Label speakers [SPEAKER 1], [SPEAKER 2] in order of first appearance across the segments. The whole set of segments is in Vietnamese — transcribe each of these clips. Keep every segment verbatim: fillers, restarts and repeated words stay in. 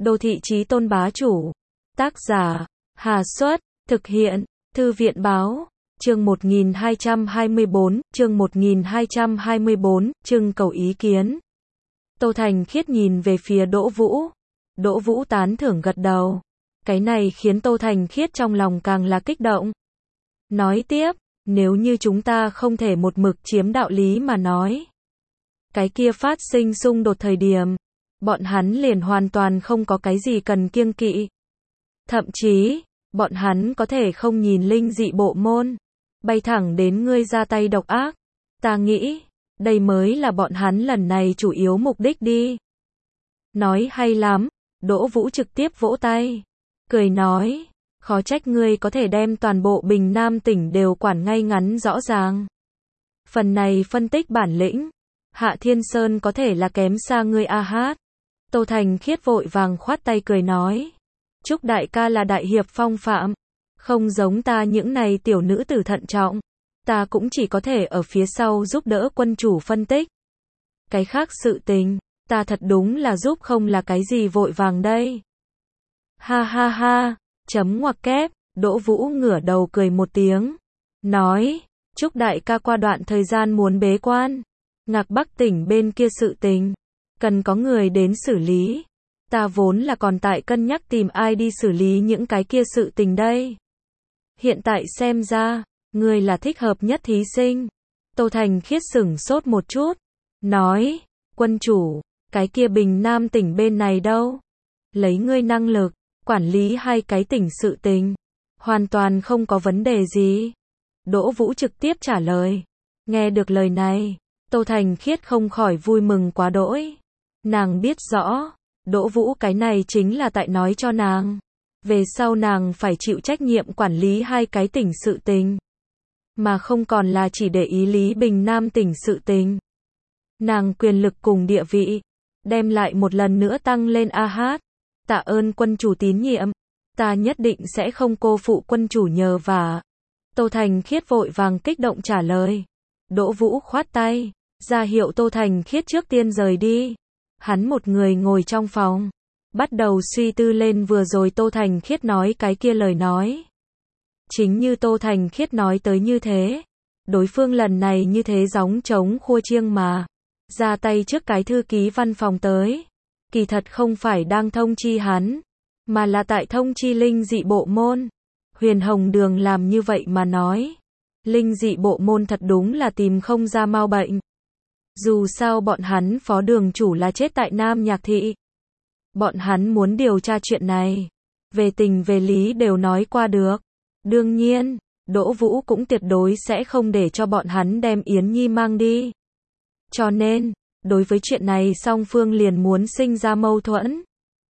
[SPEAKER 1] Đô thị chí tôn bá chủ. Tác giả, Hà Xuất, thực hiện, Thư viện báo, chương một nghìn hai trăm hai mươi bốn, chương một nghìn hai trăm hai mươi bốn, trưng cầu ý kiến. Tô Thành Khiết nhìn về phía Đỗ Vũ. Đỗ Vũ tán thưởng gật đầu. Cái này khiến Tô Thành Khiết trong lòng càng là kích động. Nói tiếp, nếu như chúng ta không thể một mực chiếm đạo lý mà nói. Cái kia phát sinh xung đột thời điểm, bọn hắn liền hoàn toàn không có cái gì cần kiêng kỵ. Thậm chí, bọn hắn có thể không nhìn linh dị bộ môn, bay thẳng đến ngươi ra tay độc ác. Ta nghĩ, đây mới là bọn hắn lần này chủ yếu mục đích đi. Nói hay lắm, Đỗ Vũ trực tiếp vỗ tay, cười nói, khó trách ngươi có thể đem toàn bộ Bình Nam tỉnh đều quản ngay ngắn rõ ràng. Phần này phân tích bản lĩnh, Hạ Thiên Sơn có thể là kém xa ngươi a hát. Tô Thành Khiết vội vàng khoát tay cười nói, chúc đại ca là đại hiệp phong phạm, không giống ta những này tiểu nữ tử thận trọng, ta cũng chỉ có thể ở phía sau giúp đỡ quân chủ phân tích. Cái khác sự tình, ta thật đúng là giúp không là cái gì vội vàng đây. Ha ha ha, chấm ngoặc kép, Đỗ Vũ ngửa đầu cười một tiếng, nói, chúc đại ca qua đoạn thời gian muốn bế quan, Ngạc Bắc tỉnh bên kia sự tình, cần có người đến xử lý. Ta vốn là còn tại cân nhắc tìm ai đi xử lý những cái kia sự tình đây. Hiện tại xem ra, ngươi là thích hợp nhất thí sinh. Tô Thành Khiết sửng sốt một chút, nói, quân chủ, cái kia Bình Nam tỉnh bên này đâu? Lấy ngươi năng lực, quản lý hai cái tỉnh sự tình, hoàn toàn không có vấn đề gì. Đỗ Vũ trực tiếp trả lời. Nghe được lời này, Tô Thành Khiết không khỏi vui mừng quá đỗi. Nàng biết rõ, Đỗ Vũ cái này chính là tại nói cho nàng. Về sau nàng phải chịu trách nhiệm quản lý hai cái tỉnh sự tình. Mà không còn là chỉ để ý lý Bình Nam tỉnh sự tình. Nàng quyền lực cùng địa vị, đem lại một lần nữa tăng lên a hát. Tạ ơn quân chủ tín nhiệm. Ta nhất định sẽ không cô phụ quân chủ nhờ vả. Tô Thành Khiết vội vàng kích động trả lời. Đỗ Vũ khoát tay, ra hiệu Tô Thành Khiết trước tiên rời đi. Hắn một người ngồi trong phòng, bắt đầu suy tư lên vừa rồi Tô Thành Khiết nói cái kia lời nói. Chính như Tô Thành Khiết nói tới như thế, đối phương lần này như thế gióng trống khua chiêng mà, ra tay trước cái thư ký văn phòng tới. Kỳ thật không phải đang thông chi hắn, mà là tại thông chi linh dị bộ môn. Huyền Hồng Đường làm như vậy mà nói, linh dị bộ môn thật đúng là tìm không ra mau bệnh. Dù sao bọn hắn phó đường chủ là chết tại Nam Nhạc Thị. Bọn hắn muốn điều tra chuyện này, về tình về lý đều nói qua được. Đương nhiên, Đỗ Vũ cũng tuyệt đối sẽ không để cho bọn hắn đem Yến Nhi mang đi. Cho nên, đối với chuyện này song phương liền muốn sinh ra mâu thuẫn.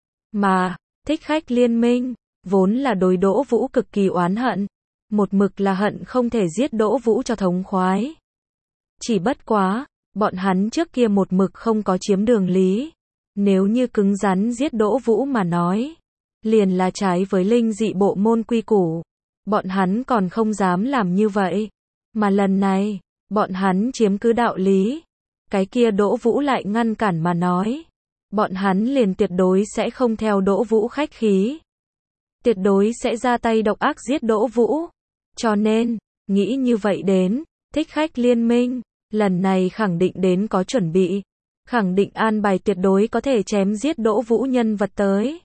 [SPEAKER 1] Mà, Thích Khách Liên Minh, vốn là đối Đỗ Vũ cực kỳ oán hận. Một mực là hận không thể giết Đỗ Vũ cho thống khoái. Chỉ bất quá, bọn hắn trước kia một mực không có chiếm đường lý. Nếu như cứng rắn giết Đỗ Vũ mà nói, liền là trái với linh dị bộ môn quy củ. Bọn hắn còn không dám làm như vậy. Mà lần này, bọn hắn chiếm cứ đạo lý. Cái kia Đỗ Vũ lại ngăn cản mà nói. Bọn hắn liền tuyệt đối sẽ không theo Đỗ Vũ khách khí. Tuyệt đối sẽ ra tay độc ác giết Đỗ Vũ. Cho nên, nghĩ như vậy đến, Thích Khách Liên Minh, lần này khẳng định đến có chuẩn bị. Khẳng định an bài tuyệt đối có thể chém giết Đỗ Vũ nhân vật tới.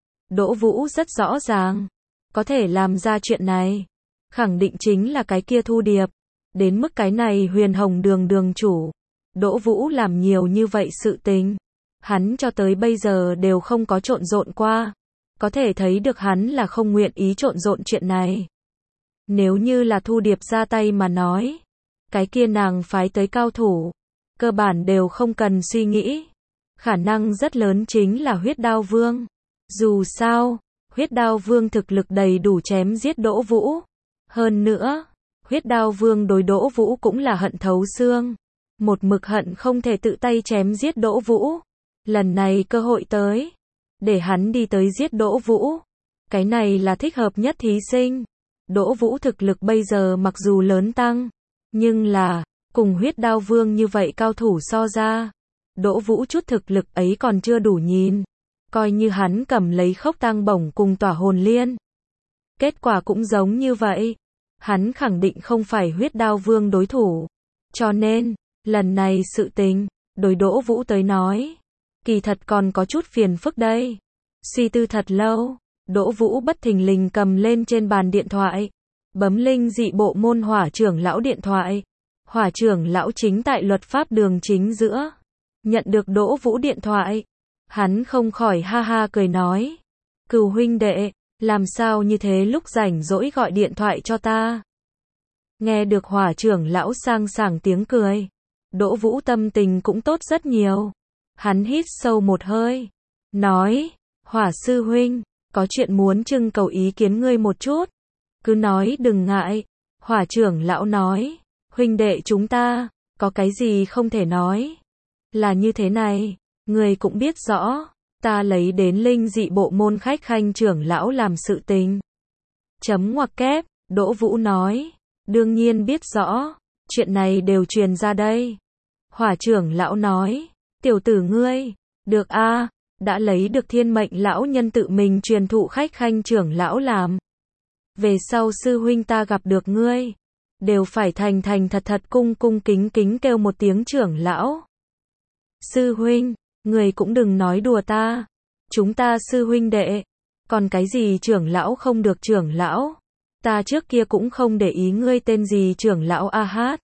[SPEAKER 1] Đỗ Vũ rất rõ ràng, có thể làm ra chuyện này, khẳng định chính là cái kia Thu Điệp. Đến mức cái này Huyền Hồng Đường đường chủ, Đỗ Vũ làm nhiều như vậy sự tình, hắn cho tới bây giờ đều không có trộn rộn qua. Có thể thấy được hắn là không nguyện ý trộn rộn chuyện này. Nếu như là Thu Điệp ra tay mà nói, cái kia nàng phái tới cao thủ, cơ bản đều không cần suy nghĩ. Khả năng rất lớn chính là Huyết Đao Vương. Dù sao, Huyết Đao Vương thực lực đầy đủ chém giết Đỗ Vũ. Hơn nữa, Huyết Đao Vương đối Đỗ Vũ cũng là hận thấu xương. Một mực hận không thể tự tay chém giết Đỗ Vũ. Lần này cơ hội tới, để hắn đi tới giết Đỗ Vũ. Cái này là thích hợp nhất thí sinh. Đỗ Vũ thực lực bây giờ mặc dù lớn tăng, nhưng là, cùng Huyết Đao Vương như vậy cao thủ so ra, Đỗ Vũ chút thực lực ấy còn chưa đủ nhìn. coi như hắn cầm lấy khốc tang bổng cùng tỏa hồn liên. Kết quả cũng giống như vậy. Hắn khẳng định không phải huyết đao vương đối thủ. Cho nên, lần này sự tình, đối Đỗ Vũ tới nói, kỳ thật còn có chút phiền phức đây. Suy tư thật lâu, Đỗ Vũ bất thình lình cầm lên trên bàn điện thoại, bấm linh dị bộ môn hỏa trưởng lão điện thoại. Hỏa trưởng lão chính tại luật pháp đường chính giữa. Nhận được Đỗ Vũ điện thoại, hắn không khỏi ha ha cười nói. Cừu huynh đệ, làm sao như thế lúc rảnh rỗi gọi điện thoại cho ta. Nghe được hỏa trưởng lão sang sảng tiếng cười, Đỗ Vũ tâm tình cũng tốt rất nhiều. Hắn hít sâu một hơi, nói, hỏa sư huynh, có chuyện muốn trưng cầu ý kiến ngươi một chút. Cứ nói đừng ngại, hỏa trưởng lão nói, huynh đệ chúng ta, có cái gì không thể nói. Là như thế này, ngươi cũng biết rõ, ta lấy đến linh dị bộ môn khách khanh trưởng lão làm sự tình. Chấm ngoặc kép, Đỗ Vũ nói, đương nhiên biết rõ, chuyện này đều truyền ra đây. Hỏa trưởng lão nói, tiểu tử ngươi, được a, đã lấy được thiên mệnh lão nhân tự mình truyền thụ khách khanh trưởng lão làm. Về sau sư huynh ta gặp được ngươi, đều phải thành thành thật thật cung cung kính kính kêu một tiếng trưởng lão. Sư huynh, người cũng đừng nói đùa ta, chúng ta sư huynh đệ, còn cái gì trưởng lão không được trưởng lão, ta trước kia cũng không để ý ngươi tên gì trưởng lão a hát.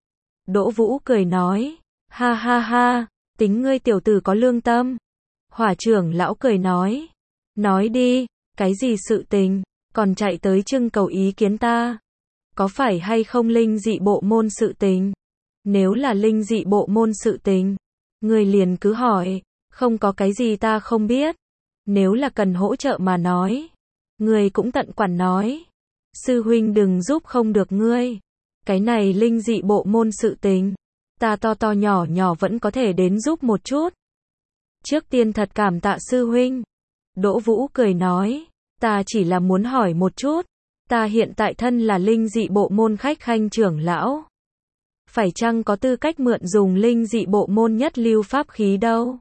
[SPEAKER 1] Đỗ Vũ cười nói, ha ha ha, tính ngươi tiểu tử có lương tâm. Hỏa trưởng lão cười nói, nói đi, cái gì sự tình, còn chạy tới trưng cầu ý kiến ta. Có phải hay không linh dị bộ môn sự tình? Nếu là linh dị bộ môn sự tình, người liền cứ hỏi, không có cái gì ta không biết. Nếu là cần hỗ trợ mà nói, người cũng tận quản nói. Sư huynh đừng giúp không được ngươi. Cái này linh dị bộ môn sự tình, ta to to nhỏ nhỏ vẫn có thể đến giúp một chút. Trước tiên thật cảm tạ sư huynh. Đỗ Vũ cười nói, ta chỉ là muốn hỏi một chút. Ta hiện tại thân là linh dị bộ môn khách khanh trưởng lão. Phải chăng có tư cách mượn dùng linh dị bộ môn nhất lưu pháp khí đâu?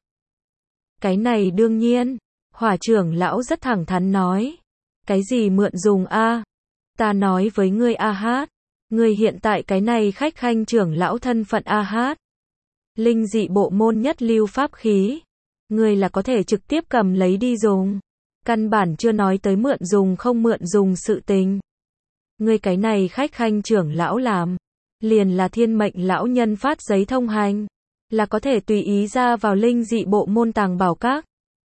[SPEAKER 1] Cái này đương nhiên. Hỏa trưởng lão rất thẳng thắn nói. Cái gì mượn dùng a? Ta nói với ngươi a hát. Ngươi hiện tại cái này khách khanh trưởng lão thân phận a hát. Linh dị bộ môn nhất lưu pháp khí. Ngươi là có thể trực tiếp cầm lấy đi dùng. Căn bản chưa nói tới mượn dùng không mượn dùng sự tình. Ngươi cái này khách khanh trưởng lão làm, liền là thiên mệnh lão nhân phát giấy thông hành, là có thể tùy ý ra vào linh dị bộ môn tàng bảo các.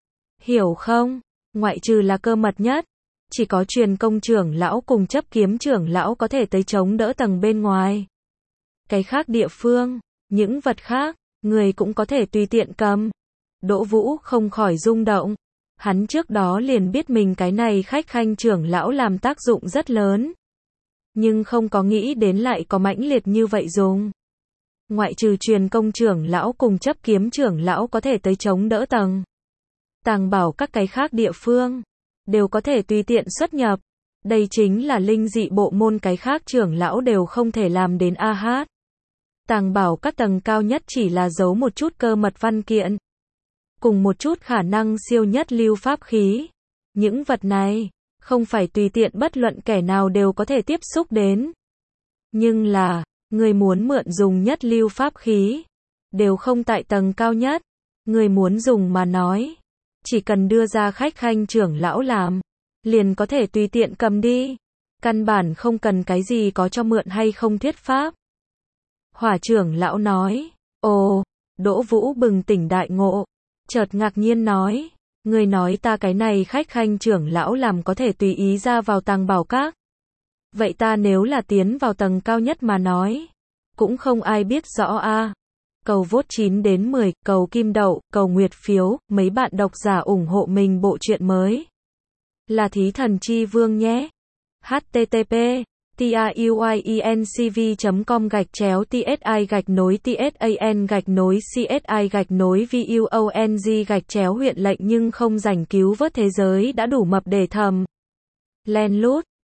[SPEAKER 1] Hiểu không? Ngoại trừ là cơ mật nhất, chỉ có truyền công trưởng lão cùng chấp kiếm trưởng lão có thể tới chống đỡ tầng bên ngoài. Cái khác địa phương, những vật khác, người cũng có thể tùy tiện cầm. Đỗ Vũ không khỏi rung động. Hắn trước đó liền biết mình cái này khách khanh trưởng lão làm tác dụng rất lớn. Nhưng không có nghĩ đến lại có mãnh liệt như vậy dùng. Ngoại trừ truyền công trưởng lão cùng chấp kiếm trưởng lão có thể tới chống đỡ tầng. Tàng bảo các cái khác địa phương, đều có thể tùy tiện xuất nhập. Đây chính là linh dị bộ môn cái khác trưởng lão đều không thể làm đến a hát. Tàng bảo các tầng cao nhất chỉ là giấu một chút cơ mật văn kiện. Cùng một chút khả năng siêu nhất lưu pháp khí. Những vật này, không phải tùy tiện bất luận kẻ nào đều có thể tiếp xúc đến. Nhưng là, người muốn mượn dùng nhất lưu pháp khí, đều không tại tầng cao nhất. Người muốn dùng mà nói, chỉ cần đưa ra khách khanh trưởng lão làm, liền có thể tùy tiện cầm đi. Căn bản không cần cái gì có cho mượn hay không thuyết pháp. Hỏa trưởng lão nói, ồ, Đỗ Vũ bừng tỉnh đại ngộ. Chợt ngạc nhiên nói, người nói ta cái này khách khanh trưởng lão làm có thể tùy ý ra vào tàng bảo các. Vậy ta nếu là tiến vào tầng cao nhất mà nói, cũng không ai biết rõ a. Cầu vote chín đến mười, cầu kim đậu, cầu nguyệt phiếu, mấy bạn độc giả ủng hộ mình bộ truyện mới. Là Thí Thần Chi Vương nhé. H T T P truyencv chấm com gạch chéo tsi gạch nối tsan gạch nối csi gạch nối vuong gạch chéo huyện lệnh nhưng không giành cứu vớt thế giới đã đủ mập để thầm. Len lút.